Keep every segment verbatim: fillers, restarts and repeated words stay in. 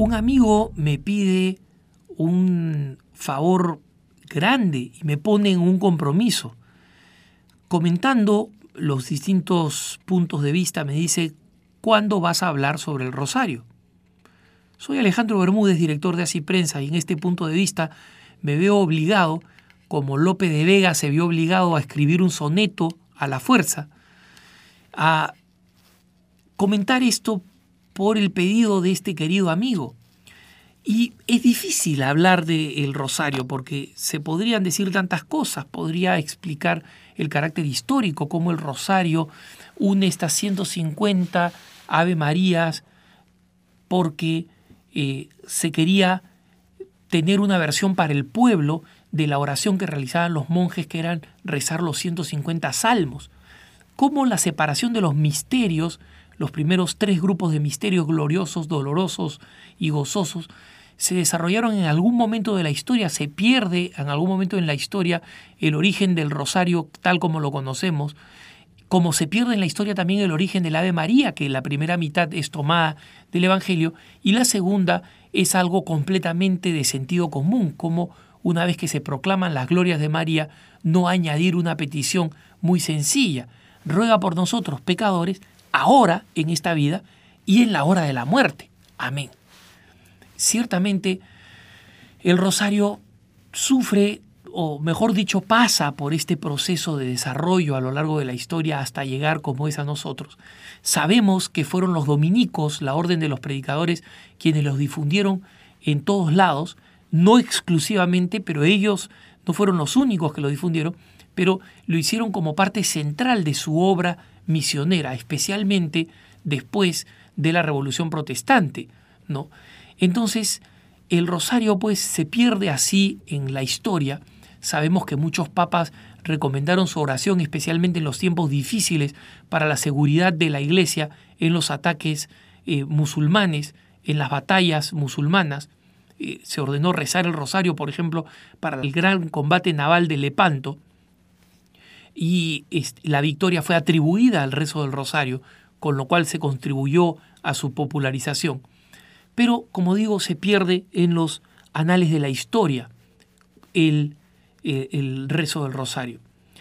un amigo me pide un favor grande y me pone en un compromiso. Comentando los distintos puntos de vista, me dice: ¿cuándo vas a hablar sobre el rosario? Soy Alejandro Bermúdez, director de Así Prensa, y en este punto de vista me veo obligado, como Lope de Vega se vio obligado a escribir un soneto a la fuerza, a comentar esto por el pedido de este querido amigo. Y es difícil hablar del rosario porque se podrían decir tantas cosas. Podría explicar el carácter histórico, cómo el rosario une estas ciento cincuenta Ave Marías porque eh, se quería tener una versión para el pueblo de la oración que realizaban los monjes, que eran rezar los ciento cincuenta salmos. Cómo la separación de los misterios, los primeros tres grupos de misterios gloriosos, dolorosos y gozosos, se desarrollaron en algún momento de la historia. Se pierde en algún momento en la historia el origen del rosario tal como lo conocemos, como se pierde en la historia también el origen del Ave María, que la primera mitad es tomada del Evangelio y la segunda es algo completamente de sentido común, como una vez que se proclaman las glorias de María, no añadir una petición muy sencilla: ruega por nosotros pecadores, ahora en esta vida y en la hora de la muerte. Amén. Ciertamente, el rosario sufre, o mejor dicho, pasa por este proceso de desarrollo a lo largo de la historia hasta llegar como es a nosotros. Sabemos que fueron los dominicos, la orden de los predicadores, quienes los difundieron en todos lados, no exclusivamente, pero ellos no fueron los únicos que lo difundieron, pero lo hicieron como parte central de su obra misionera, especialmente después de la Revolución Protestante, ¿no? Entonces, el rosario pues se pierde así en la historia. Sabemos que muchos papas recomendaron su oración, especialmente en los tiempos difíciles, para la seguridad de la Iglesia en los ataques eh, musulmanes, en las batallas musulmanas. Eh, se ordenó rezar el rosario, por ejemplo, para el gran combate naval de Lepanto, y este, la victoria fue atribuida al rezo del rosario, con lo cual se contribuyó a su popularización. Pero, como digo, se pierde en los anales de la historia el, el, el rezo del rosario.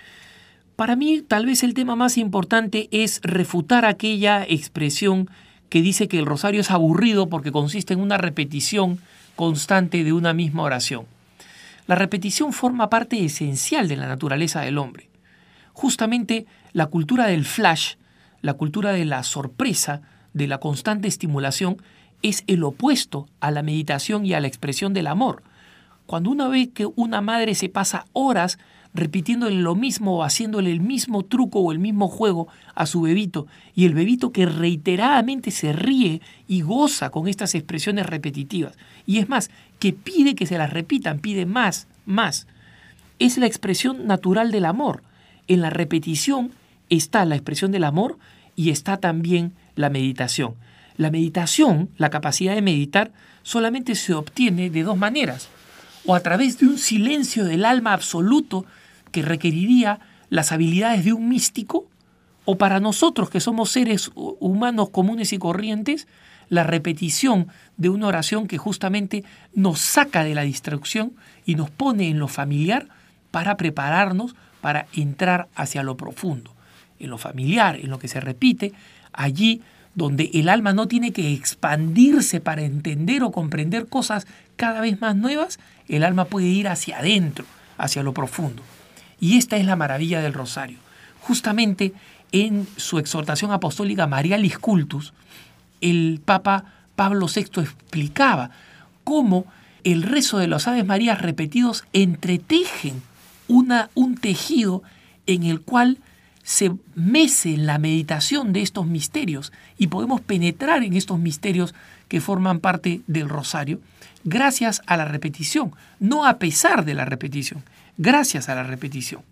Para mí, tal vez el tema más importante es refutar aquella expresión que dice que el rosario es aburrido porque consiste en una repetición constante de una misma oración. La repetición forma parte esencial de la naturaleza del hombre. Justamente la cultura del flash, la cultura de la sorpresa, de la constante estimulación, es el opuesto a la meditación y a la expresión del amor. Cuando uno ve que una madre se pasa horas repitiéndole lo mismo o haciéndole el mismo truco o el mismo juego a su bebito, y el bebito que reiteradamente se ríe y goza con estas expresiones repetitivas, y es más, que pide que se las repitan, pide más, más, es la expresión natural del amor. En la repetición está la expresión del amor y está también la meditación. La meditación, la capacidad de meditar, solamente se obtiene de dos maneras: o a través de un silencio del alma absoluto que requeriría las habilidades de un místico, o para nosotros que somos seres humanos comunes y corrientes, la repetición de una oración que justamente nos saca de la distracción y nos pone en lo familiar para prepararnos para entrar hacia lo profundo. En lo familiar, en lo que se repite, allí donde el alma no tiene que expandirse para entender o comprender cosas cada vez más nuevas, el alma puede ir hacia adentro, hacia lo profundo. Y esta es la maravilla del rosario. Justamente en su exhortación apostólica Marialis Cultus, el Papa Pablo sexto explicaba cómo el rezo de los Aves Marías repetidos entretejen una, un tejido en el cual se mece la meditación de estos misterios y podemos penetrar en estos misterios que forman parte del rosario gracias a la repetición, no a pesar de la repetición, gracias a la repetición.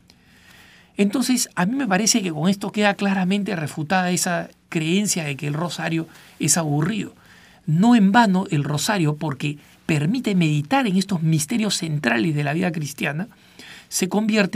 Entonces, a mí me parece que con esto queda claramente refutada esa creencia de que el rosario es aburrido. No en vano el rosario, porque permite meditar en estos misterios centrales de la vida cristiana, se convierte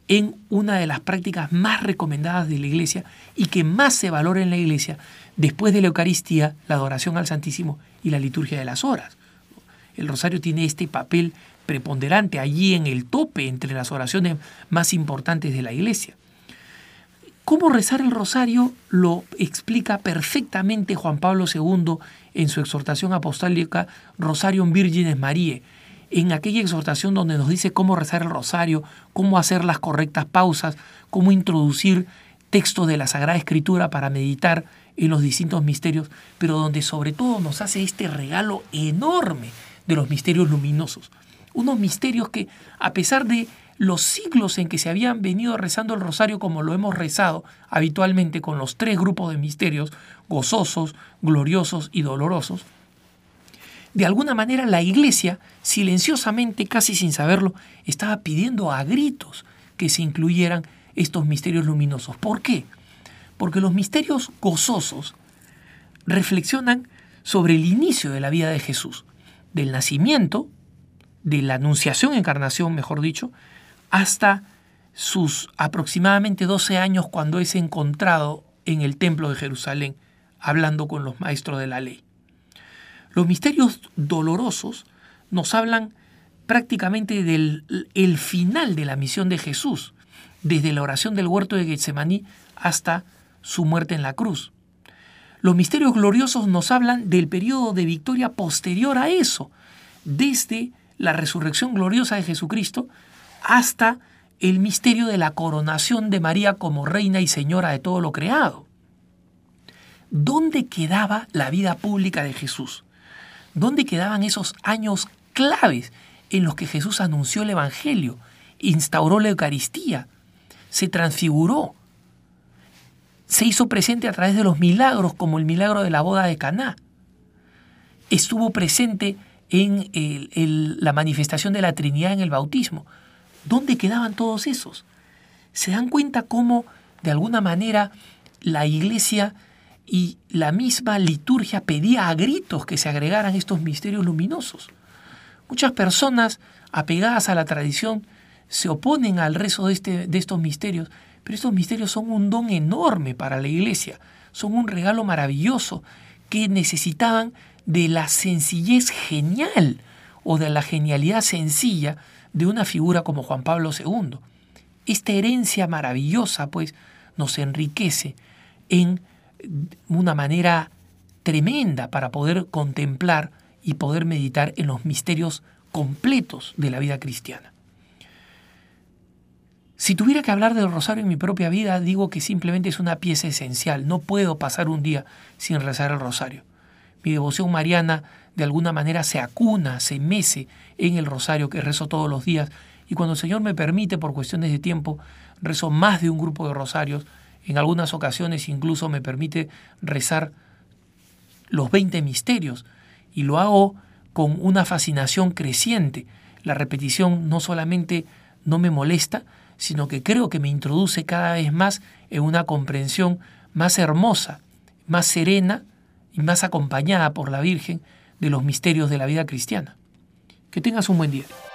en una de las prácticas más recomendadas de la Iglesia y que más se valora en la Iglesia después de la Eucaristía, la adoración al Santísimo y la liturgia de las horas. El rosario tiene este papel preponderante allí en el tope entre las oraciones más importantes de la Iglesia. Cómo rezar el rosario lo explica perfectamente Juan Pablo segundo en su exhortación apostólica Rosarium Virgines Mariae, en aquella exhortación donde nos dice cómo rezar el rosario, cómo hacer las correctas pausas, cómo introducir textos de la Sagrada Escritura para meditar en los distintos misterios, pero donde sobre todo nos hace este regalo enorme de los misterios luminosos. Unos misterios que, a pesar de los siglos en que se habían venido rezando el rosario como lo hemos rezado habitualmente con los tres grupos de misterios, gozosos, gloriosos y dolorosos, de alguna manera la Iglesia, silenciosamente, casi sin saberlo, estaba pidiendo a gritos que se incluyeran estos misterios luminosos. ¿Por qué? Porque los misterios gozosos reflexionan sobre el inicio de la vida de Jesús, del nacimiento, de la anunciación, encarnación, mejor dicho, hasta sus aproximadamente doce años cuando es encontrado en el templo de Jerusalén, hablando con los maestros de la ley. Los misterios dolorosos nos hablan prácticamente del el final de la misión de Jesús, desde la oración del huerto de Getsemaní hasta su muerte en la cruz. Los misterios gloriosos nos hablan del periodo de victoria posterior a eso, desde la resurrección gloriosa de Jesucristo hasta el misterio de la coronación de María como reina y señora de todo lo creado. ¿Dónde quedaba la vida pública de Jesús? ¿Dónde quedaban esos años claves en los que Jesús anunció el Evangelio, instauró la Eucaristía, se transfiguró, se hizo presente a través de los milagros como el milagro de la boda de Caná? Estuvo presente en el, el, la manifestación de la Trinidad en el bautismo. ¿Dónde quedaban todos esos? ¿Se dan cuenta cómo, de alguna manera, la Iglesia y la misma liturgia pedía a gritos que se agregaran estos misterios luminosos? Muchas personas apegadas a la tradición se oponen al rezo de, este, de estos misterios, pero estos misterios son un don enorme para la Iglesia, son un regalo maravilloso que necesitaban de la sencillez genial o de la genialidad sencilla de una figura como Juan Pablo segundo. Esta herencia maravillosa, pues, nos enriquece en una manera tremenda para poder contemplar y poder meditar en los misterios completos de la vida cristiana. Si tuviera que hablar del rosario en mi propia vida, digo que simplemente es una pieza esencial. No puedo pasar un día sin rezar el rosario. Mi devoción mariana de alguna manera se acuna, se mece en el rosario que rezo todos los días, y cuando el Señor me permite, por cuestiones de tiempo, rezo más de un grupo de rosarios. En algunas ocasiones incluso me permite rezar los veinte misterios, y lo hago con una fascinación creciente. La repetición no solamente no me molesta, sino que creo que me introduce cada vez más en una comprensión más hermosa, más serena y más acompañada por la Virgen de los misterios de la vida cristiana. Que tengas un buen día.